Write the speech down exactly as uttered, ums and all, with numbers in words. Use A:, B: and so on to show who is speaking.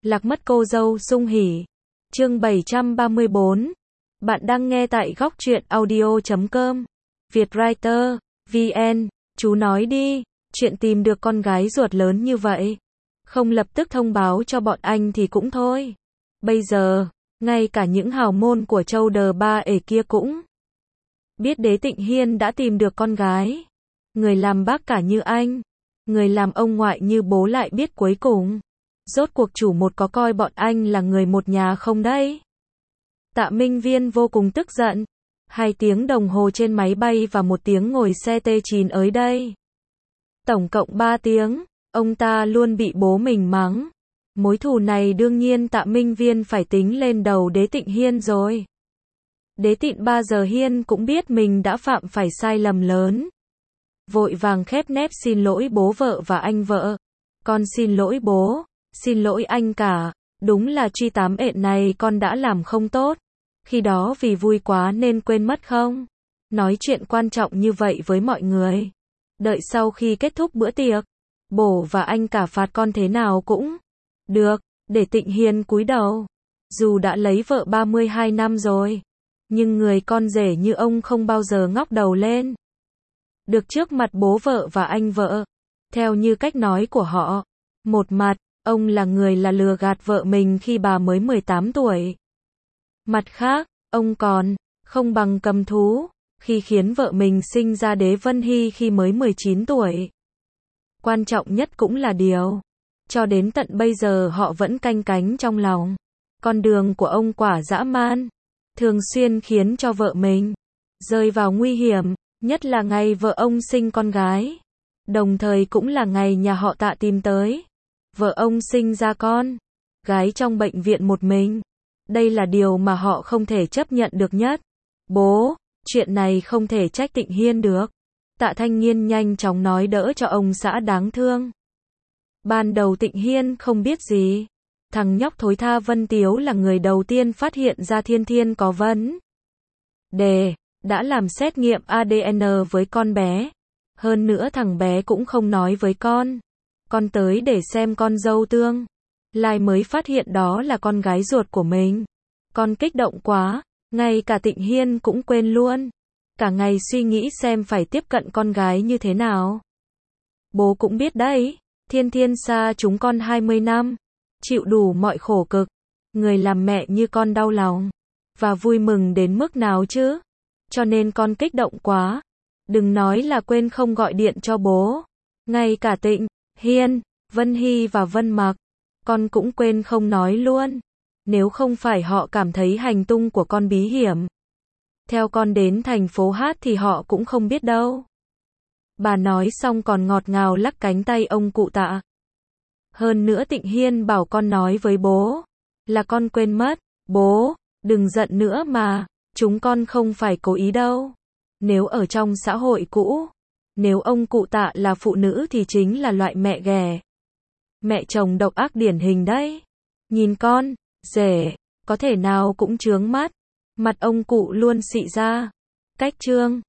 A: Lạc mất cô dâu sung hỉ. Chương bảy trăm ba mươi bốn. Bạn đang nghe tại góc truyện audio chấm com. Vietwriter, vê en. Chú nói đi, chuyện tìm được con gái ruột lớn như vậy. Không lập tức thông báo cho bọn anh thì cũng thôi. Bây giờ, ngay cả những hào môn của châu đờ ba ể kia cũng biết Đế Tịnh Hiên đã tìm được con gái. Người làm bác cả như anh, người làm ông ngoại như bố lại biết cuối cùng. Rốt cuộc chủ một có coi bọn anh là người một nhà không đấy? Tạ Minh Viên vô cùng tức giận. Hai tiếng đồng hồ trên máy bay và một tiếng ngồi xe T chín ới đây. Tổng cộng ba tiếng, ông ta luôn bị bố mình mắng. Mối thù này đương nhiên Tạ Minh Viên phải tính lên đầu Đế Tịnh Hiên rồi. Đế Tịnh ba giờ Hiên cũng biết mình đã phạm phải sai lầm lớn. Vội vàng khép nép xin lỗi bố vợ và anh vợ. Con xin lỗi bố, xin lỗi anh cả, đúng là truy tám ện này con đã làm không tốt. Khi đó vì vui quá nên quên mất không? Nói chuyện quan trọng như vậy với mọi người. Đợi sau khi kết thúc bữa tiệc, bố và anh cả phạt con thế nào cũng được, để Tịnh Hiên cúi đầu. Dù đã lấy vợ ba mươi hai năm rồi, nhưng người con rể như ông không bao giờ ngóc đầu lên được trước mặt bố vợ và anh vợ. Theo như cách nói của họ, một mặt, ông là người là lừa gạt vợ mình khi bà mới mười tám tuổi. Mặt khác, ông còn không bằng cầm thú khi khiến vợ mình sinh ra Đế Vân Hy khi mới mười chín tuổi. Quan trọng nhất cũng là điều, cho đến tận bây giờ họ vẫn canh cánh trong lòng. Con đường của ông quả dã man, thường xuyên khiến cho vợ mình rơi vào nguy hiểm, nhất là ngày vợ ông sinh con gái. Đồng thời cũng là ngày nhà họ Tạ tìm tới. Vợ ông sinh ra con gái trong bệnh viện một mình. Đây là điều mà họ không thể chấp nhận được nhất. Bố, chuyện này không thể trách Tịnh Hiên được. Tạ Thanh Nghiên nhanh chóng nói đỡ cho ông xã đáng thương. Ban đầu Tịnh Hiên không biết gì. Thằng nhóc thối tha Vân Tiếu là người đầu tiên phát hiện ra Thiên Thiên có vấn đề, đã làm xét nghiệm a đê en với con bé. Hơn nữa thằng bé cũng không nói với con. Con tới để xem con dâu tương lai mới phát hiện đó là con gái ruột của mình. Con kích động quá, ngay cả Tịnh Hiên cũng quên luôn. Cả ngày suy nghĩ xem phải tiếp cận con gái như thế nào. Bố cũng biết đấy, Thiên Thiên xa chúng con hai mươi năm, chịu đủ mọi khổ cực. Người làm mẹ như con đau lòng và vui mừng đến mức nào chứ? Cho nên con kích động quá. Đừng nói là quên không gọi điện cho bố. Ngay cả Tịnh Hiên, Vân Hy và Vân Mặc, con cũng quên không nói luôn. Nếu không phải họ cảm thấy hành tung của con bí hiểm, theo con đến thành phố hát thì họ cũng không biết đâu. Bà nói xong còn ngọt ngào lắc cánh tay ông cụ Tạ. Hơn nữa Tịnh Hiên bảo con nói với bố là con quên mất. Bố, đừng giận nữa mà, chúng con không phải cố ý đâu. Nếu ở trong xã hội cũ, nếu ông cụ Tạ là phụ nữ thì chính là loại mẹ ghẻ, mẹ chồng độc ác điển hình đấy. Nhìn con rể, có thể nào cũng chướng mắt. Mặt ông cụ luôn xị ra. Cách trương